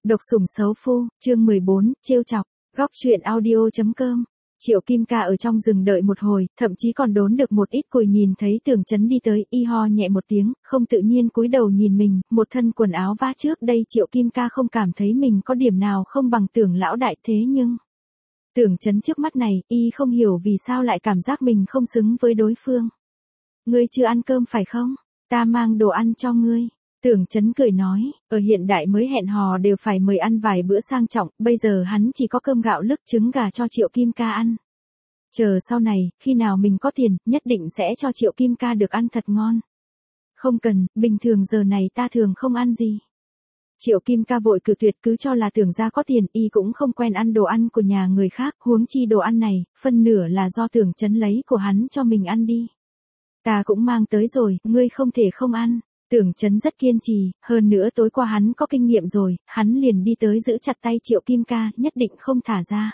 Độc sủng xấu phu, chương 14, trêu chọc, góc truyện audio.com. Triệu Kim Ca ở trong rừng đợi một hồi, thậm chí còn đốn được một ít cùi, nhìn thấy Tưởng Chấn đi tới, y ho nhẹ một tiếng, không tự nhiên cúi đầu nhìn mình, một thân quần áo vá trước đây Triệu Kim Ca không cảm thấy mình có điểm nào không bằng Tưởng lão đại, thế nhưng Tưởng Chấn trước mắt này, y không hiểu vì sao lại cảm giác mình không xứng với đối phương. Ngươi chưa ăn cơm phải không? Ta mang đồ ăn cho ngươi. Tưởng Chấn cười nói, ở hiện đại mới hẹn hò đều phải mời ăn vài bữa sang trọng, bây giờ hắn chỉ có cơm gạo lứt trứng gà cho Triệu Kim Ca ăn. Chờ sau này, khi nào mình có tiền, nhất định sẽ cho Triệu Kim Ca được ăn thật ngon. Không cần, bình thường giờ này ta thường không ăn gì. Triệu Kim Ca vội cự tuyệt, cứ cho là Tưởng gia có tiền, y cũng không quen ăn đồ ăn của nhà người khác, huống chi đồ ăn này, phân nửa là do Tưởng Chấn lấy của hắn cho mình ăn đi. Ta cũng mang tới rồi, ngươi không thể không ăn. Tưởng Chấn rất kiên trì, hơn nữa tối qua hắn có kinh nghiệm rồi, hắn liền đi tới giữ chặt tay Triệu Kim Ca, nhất định không thả ra.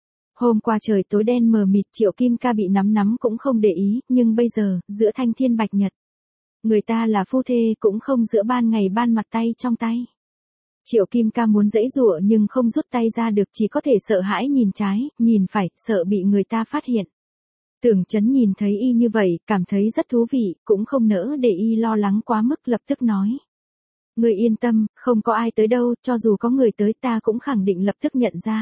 Hôm qua trời tối đen mờ mịt, Triệu Kim Ca bị nắm cũng không để ý, nhưng bây giờ, giữa thanh thiên bạch nhật, người ta là phu thê cũng không giữa ban ngày ban mặt tay trong tay. Triệu Kim Ca muốn giãy giụa nhưng không rút tay ra được, chỉ có thể sợ hãi nhìn trái, nhìn phải, sợ bị người ta phát hiện. Tưởng Chấn nhìn thấy y như vậy, cảm thấy rất thú vị, cũng không nỡ để y lo lắng quá mức, lập tức nói. Ngươi yên tâm, không có ai tới đâu, cho dù có người tới ta cũng khẳng định lập tức nhận ra.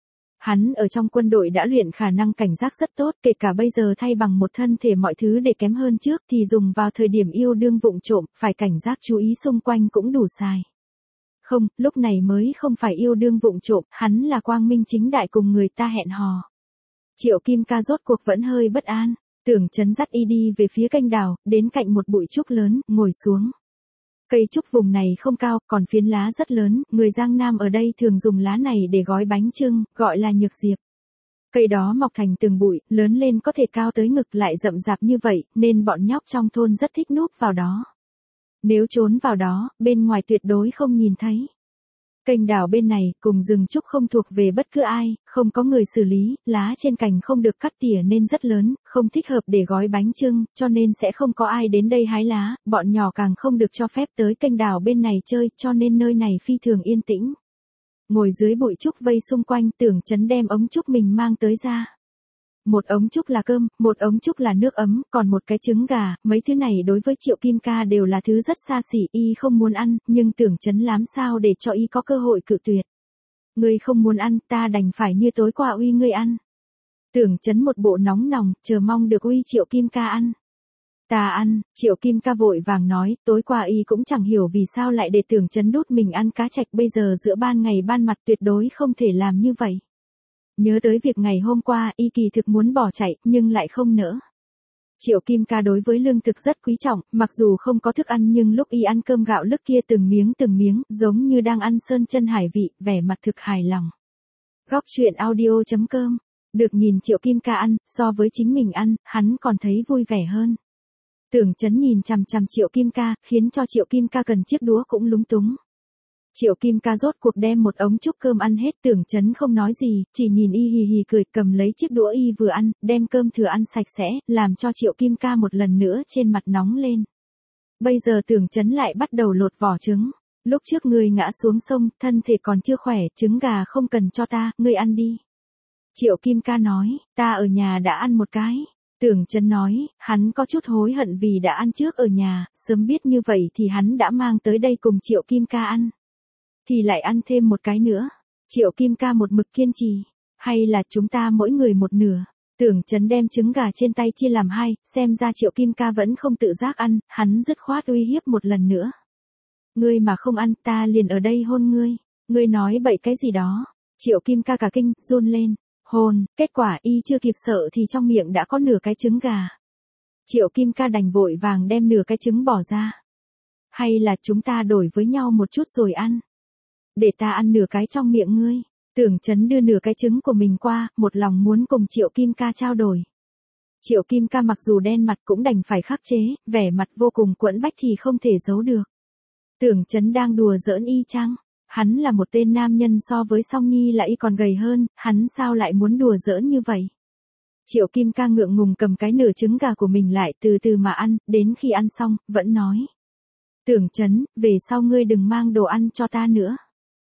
Hắn ở trong quân đội đã luyện khả năng cảnh giác rất tốt, kể cả bây giờ thay bằng một thân thể mọi thứ để kém hơn trước thì dùng vào thời điểm yêu đương vụng trộm, phải cảnh giác chú ý xung quanh cũng đủ xài. Không, lúc này mới không phải yêu đương vụng trộm, hắn là quang minh chính đại cùng người ta hẹn hò. Triệu Kim Ca rốt cuộc vẫn hơi bất an, Tưởng Chấn dắt y đi về phía kênh đào, đến cạnh một bụi trúc lớn, ngồi xuống. Cây trúc vùng này không cao, còn phiến lá rất lớn, người Giang Nam ở đây thường dùng lá này để gói bánh chưng, gọi là nhược diệp. Cây đó mọc thành từng bụi, lớn lên có thể cao tới ngực, lại rậm rạp như vậy, nên bọn nhóc trong thôn rất thích núp vào đó. Nếu trốn vào đó, bên ngoài tuyệt đối không nhìn thấy. Kênh đào bên này, cùng rừng trúc không thuộc về bất cứ ai, không có người xử lý, lá trên cành không được cắt tỉa nên rất lớn, không thích hợp để gói bánh chưng, cho nên sẽ không có ai đến đây hái lá, bọn nhỏ càng không được cho phép tới kênh đào bên này chơi, cho nên nơi này phi thường yên tĩnh. Ngồi dưới bụi trúc vây xung quanh, Tưởng Chấn đem ống trúc mình mang tới ra. Một ống trúc là cơm, một ống trúc là nước ấm, còn một cái trứng gà, mấy thứ này đối với Triệu Kim Ca đều là thứ rất xa xỉ, y không muốn ăn, nhưng Tưởng Chấn làm sao để cho y có cơ hội cự tuyệt. Ngươi không muốn ăn, ta đành phải như tối qua uy ngươi ăn. Tưởng Chấn một bộ nóng lòng, chờ mong được uy Triệu Kim Ca ăn. Ta ăn, Triệu Kim Ca vội vàng nói, tối qua y cũng chẳng hiểu vì sao lại để Tưởng Chấn đút mình ăn cá trạch, bây giờ giữa ban ngày ban mặt tuyệt đối không thể làm như vậy. Nhớ tới việc ngày hôm qua, y kỳ thực muốn bỏ chạy, nhưng lại không nỡ. Triệu Kim Ca đối với lương thực rất quý trọng, mặc dù không có thức ăn nhưng lúc y ăn cơm gạo lứt kia từng miếng, giống như đang ăn sơn chân hải vị, vẻ mặt thực hài lòng. Góc truyện audio.com, được nhìn Triệu Kim Ca ăn, so với chính mình ăn, hắn còn thấy vui vẻ hơn. Tưởng Chấn nhìn chằm chằm Triệu Kim Ca, khiến cho Triệu Kim Ca cần chiếc đũa cũng lúng túng. Triệu Kim Ca rốt cuộc đem một ống trúc cơm ăn hết, Tưởng Chấn không nói gì, chỉ nhìn y hì hì cười, cầm lấy chiếc đũa y vừa ăn, đem cơm thừa ăn sạch sẽ, làm cho Triệu Kim Ca một lần nữa trên mặt nóng lên. Bây giờ Tưởng Chấn lại bắt đầu lột vỏ trứng. Lúc trước ngươi ngã xuống sông, thân thể còn chưa khỏe, trứng gà không cần cho ta, ngươi ăn đi. Triệu Kim Ca nói, ta ở nhà đã ăn một cái. Tưởng Chấn nói, hắn có chút hối hận vì đã ăn trước ở nhà, sớm biết như vậy thì hắn đã mang tới đây cùng Triệu Kim Ca ăn. Thì lại ăn thêm một cái nữa. Triệu Kim Ca một mực kiên trì. Hay là chúng ta mỗi người một nửa. Tưởng Chấn đem trứng gà trên tay chia làm hai, xem ra Triệu Kim Ca vẫn không tự giác ăn, hắn dứt khoát uy hiếp một lần nữa. Ngươi mà không ăn, ta liền ở đây hôn ngươi. Ngươi nói bậy cái gì đó. Triệu Kim Ca cả kinh, run lên. Hôn, kết quả y chưa kịp sợ thì trong miệng đã có nửa cái trứng gà. Triệu Kim Ca đành vội vàng đem nửa cái trứng bỏ ra. Hay là chúng ta đổi với nhau một chút rồi ăn. Để ta ăn nửa cái trong miệng ngươi. Tưởng Chấn đưa nửa cái trứng của mình qua, một lòng muốn cùng Triệu Kim Ca trao đổi. Triệu Kim Ca mặc dù đen mặt cũng đành phải khắc chế, vẻ mặt vô cùng quẫn bách thì không thể giấu được. Tưởng Chấn đang đùa giỡn y chăng? Hắn là một tên nam nhân, so với Song Nhi là y còn gầy hơn, hắn sao lại muốn đùa giỡn như vậy? Triệu Kim Ca ngượng ngùng cầm cái nửa trứng gà của mình lại từ từ mà ăn, đến khi ăn xong, vẫn nói. Tưởng Chấn, về sau ngươi đừng mang đồ ăn cho ta nữa.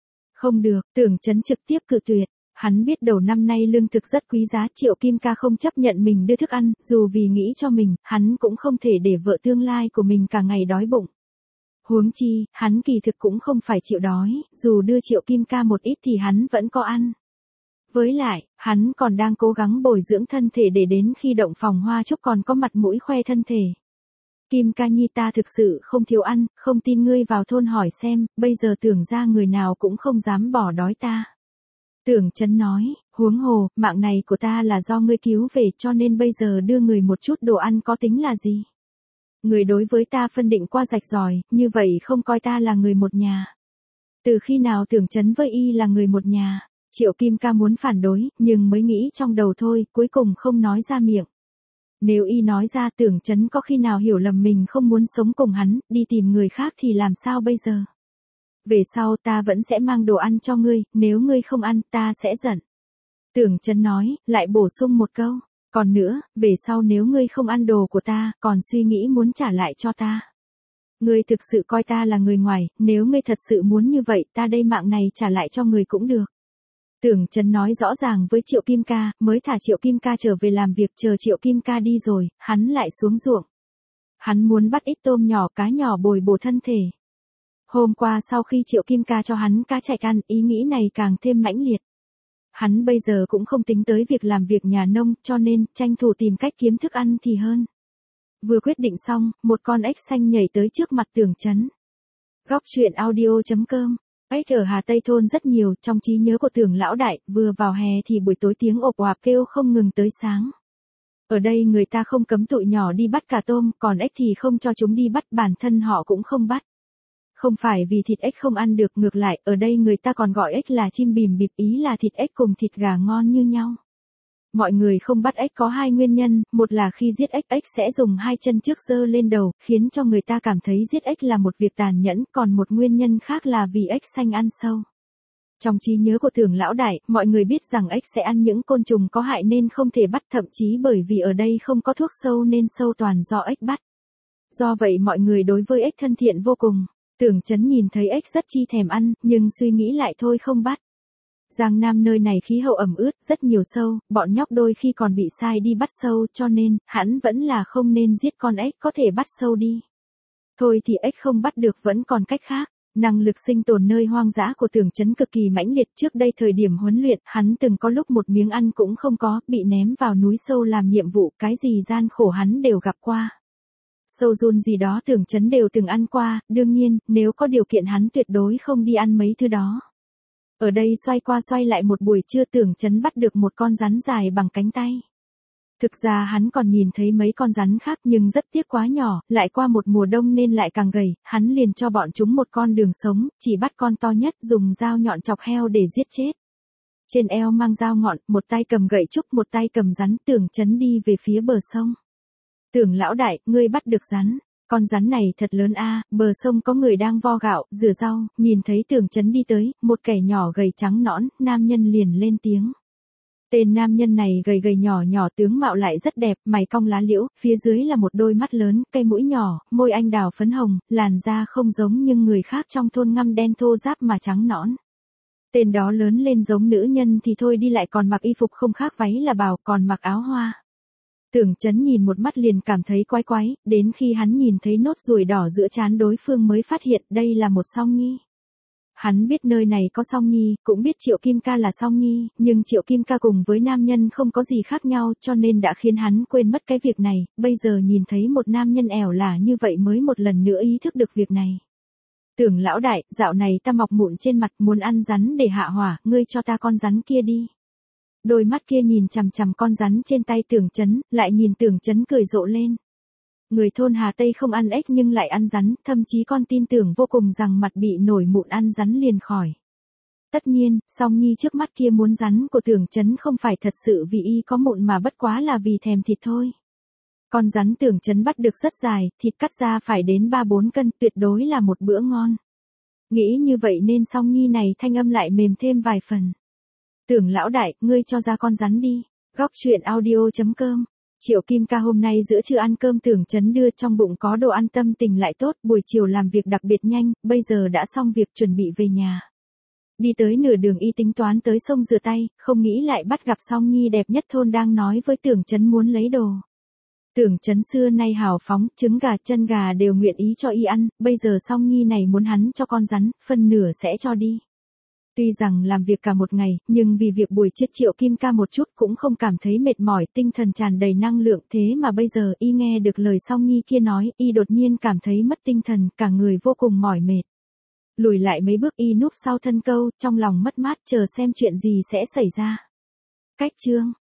Không được, Tưởng Chấn trực tiếp cự tuyệt. Hắn biết đầu năm nay lương thực rất quý giá, Triệu Kim Ca không chấp nhận mình đưa thức ăn, dù vì nghĩ cho mình, hắn cũng không thể để vợ tương lai của mình cả ngày đói bụng. Huống chi, hắn kỳ thực cũng không phải chịu đói, dù đưa Triệu Kim Ca một ít thì hắn vẫn có ăn. Với lại, hắn còn đang cố gắng bồi dưỡng thân thể để đến khi động phòng hoa chúc còn có mặt mũi khoe thân thể. Kim Ca nhi, ta thực sự không thiếu ăn, không tin ngươi vào thôn hỏi xem, bây giờ Tưởng ra người nào cũng không dám bỏ đói ta. Tưởng Chấn nói, huống hồ, mạng này của ta là do ngươi cứu về cho nên bây giờ đưa người một chút đồ ăn có tính là gì? Người đối với ta phân định qua rạch ròi, như vậy không coi ta là người một nhà. Từ khi nào Tưởng Chấn với y là người một nhà? Triệu Kim Ca muốn phản đối, nhưng mới nghĩ trong đầu thôi, cuối cùng không nói ra miệng. Nếu y nói ra, Tưởng Chấn có khi nào hiểu lầm mình không muốn sống cùng hắn, đi tìm người khác thì làm sao bây giờ? Về sau ta vẫn sẽ mang đồ ăn cho ngươi, nếu ngươi không ăn, ta sẽ giận. Tưởng Chấn nói, lại bổ sung một câu. Còn nữa, về sau nếu ngươi không ăn đồ của ta, còn suy nghĩ muốn trả lại cho ta. Ngươi thực sự coi ta là người ngoài, nếu ngươi thật sự muốn như vậy, ta đây mạng này trả lại cho ngươi cũng được. Tưởng Chấn nói rõ ràng với Triệu Kim Ca, mới thả Triệu Kim Ca trở về làm việc, chờ Triệu Kim Ca đi rồi, hắn lại xuống ruộng. Hắn muốn bắt ít tôm nhỏ cá nhỏ bồi bổ thân thể. Hôm qua sau khi Triệu Kim Ca cho hắn cá chạch ăn, ý nghĩ này càng thêm mãnh liệt. Hắn bây giờ cũng không tính tới việc làm việc nhà nông, cho nên, tranh thủ tìm cách kiếm thức ăn thì hơn. Vừa quyết định xong, một con ếch xanh nhảy tới trước mặt Tưởng Chấn. Góc truyện audio.com. Ếch ở Hà Tây thôn rất nhiều, trong trí nhớ của Tưởng lão đại, vừa vào hè thì buổi tối tiếng ộp oạp kêu không ngừng tới sáng. Ở đây người ta không cấm tụi nhỏ đi bắt cả tôm, còn ếch thì không cho chúng đi bắt, bản thân họ cũng không bắt. Không phải vì thịt ếch không ăn được, ngược lại, ở đây người ta còn gọi ếch là chim bìm bịp, ý là thịt ếch cùng thịt gà ngon như nhau. Mọi người không bắt ếch có hai nguyên nhân, một là khi giết ếch, ếch sẽ dùng hai chân trước giơ lên đầu, khiến cho người ta cảm thấy giết ếch là một việc tàn nhẫn, còn một nguyên nhân khác là vì ếch xanh ăn sâu. Trong trí nhớ của Tưởng lão đại, mọi người biết rằng ếch sẽ ăn những côn trùng có hại nên không thể bắt, thậm chí bởi vì ở đây không có thuốc sâu nên sâu toàn do ếch bắt. Do vậy mọi người đối với ếch thân thiện vô cùng. Tưởng Chấn nhìn thấy ếch rất chi thèm ăn, nhưng suy nghĩ lại thôi không bắt. Giang Nam nơi này khí hậu ẩm ướt, rất nhiều sâu, bọn nhóc đôi khi còn bị sai đi bắt sâu, cho nên, hắn vẫn là không nên giết con ếch, có thể bắt sâu đi. Thôi thì ếch không bắt được vẫn còn cách khác. Năng lực sinh tồn nơi hoang dã của Tưởng Chấn cực kỳ mãnh liệt, trước đây thời điểm huấn luyện, hắn từng có lúc một miếng ăn cũng không có, bị ném vào núi sâu làm nhiệm vụ, cái gì gian khổ hắn đều gặp qua. Sâu giun gì đó Tưởng Chấn đều từng ăn qua, đương nhiên, nếu có điều kiện hắn tuyệt đối không đi ăn mấy thứ đó. Ở đây xoay qua xoay lại một buổi trưa, Tưởng Chấn bắt được một con rắn dài bằng cánh tay. Thực ra hắn còn nhìn thấy mấy con rắn khác nhưng rất tiếc quá nhỏ, lại qua một mùa đông nên lại càng gầy, hắn liền cho bọn chúng một con đường sống, chỉ bắt con to nhất, dùng dao nhọn chọc heo để giết chết. Trên eo mang dao ngọn, một tay cầm gậy trúc, một tay cầm rắn, Tưởng Chấn đi về phía bờ sông. Tưởng lão đại, ngươi bắt được rắn. Con rắn này thật lớn a, bờ sông có người đang vo gạo, rửa rau, nhìn thấy Tưởng Chấn đi tới, một kẻ nhỏ gầy trắng nõn, nam nhân liền lên tiếng. Tên nam nhân này gầy gầy nhỏ nhỏ, tướng mạo lại rất đẹp, mày cong lá liễu, phía dưới là một đôi mắt lớn, cây mũi nhỏ, môi anh đào phấn hồng, làn da không giống nhưng người khác trong thôn ngăm đen thô ráp mà trắng nõn. Tên đó lớn lên giống nữ nhân thì thôi đi, lại còn mặc y phục không khác váy là bào, còn mặc áo hoa. Tưởng Chấn nhìn một mắt liền cảm thấy quái quái, đến khi hắn nhìn thấy nốt ruồi đỏ giữa trán đối phương mới phát hiện đây là một song nhi. Hắn biết nơi này có song nhi, cũng biết Triệu Kim Ca là song nhi, nhưng Triệu Kim Ca cùng với nam nhân không có gì khác nhau cho nên đã khiến hắn quên mất cái việc này, bây giờ nhìn thấy một nam nhân ẻo lả như vậy mới một lần nữa ý thức được việc này. Tưởng lão đại, dạo này ta mọc mụn trên mặt, muốn ăn rắn để hạ hỏa, ngươi cho ta con rắn kia đi. Đôi mắt kia nhìn chằm chằm con rắn trên tay Tưởng Chấn, lại nhìn Tưởng Chấn cười rộ lên. Người thôn Hà Tây không ăn ếch nhưng lại ăn rắn, thậm chí con tin tưởng vô cùng rằng mặt bị nổi mụn ăn rắn liền khỏi. Tất nhiên, song nhi trước mắt kia muốn rắn của Tưởng Chấn không phải thật sự vì y có mụn mà bất quá là vì thèm thịt thôi. Con rắn Tưởng Chấn bắt được rất dài, thịt cắt ra phải đến 3-4 cân, tuyệt đối là một bữa ngon. Nghĩ như vậy nên song nhi này thanh âm lại mềm thêm vài phần. Tưởng lão đại, ngươi cho ra con rắn đi. Góc truyện audio.com. Triệu Kim Ca hôm nay giữa trưa ăn cơm Tưởng Chấn đưa, trong bụng có đồ ăn tâm tình lại tốt, buổi chiều làm việc đặc biệt nhanh, bây giờ đã xong việc chuẩn bị về nhà. Đi tới nửa đường y tính toán tới sông rửa tay, không nghĩ lại bắt gặp Song Nhi đẹp nhất thôn đang nói với Tưởng Chấn muốn lấy đồ. Tưởng Chấn xưa nay hào phóng, trứng gà chân gà đều nguyện ý cho y ăn, bây giờ Song Nhi này muốn hắn cho con rắn, phân nửa sẽ cho đi. Tuy rằng làm việc cả một ngày, nhưng vì việc buổi chiết Triệu Kim Ca một chút cũng không cảm thấy mệt mỏi, tinh thần tràn đầy năng lượng, thế mà bây giờ y nghe được lời Song Nhi kia nói, y đột nhiên cảm thấy mất tinh thần, cả người vô cùng mỏi mệt. Lùi lại mấy bước y núp sau thân câu, trong lòng mất mát chờ xem chuyện gì sẽ xảy ra. Cách chương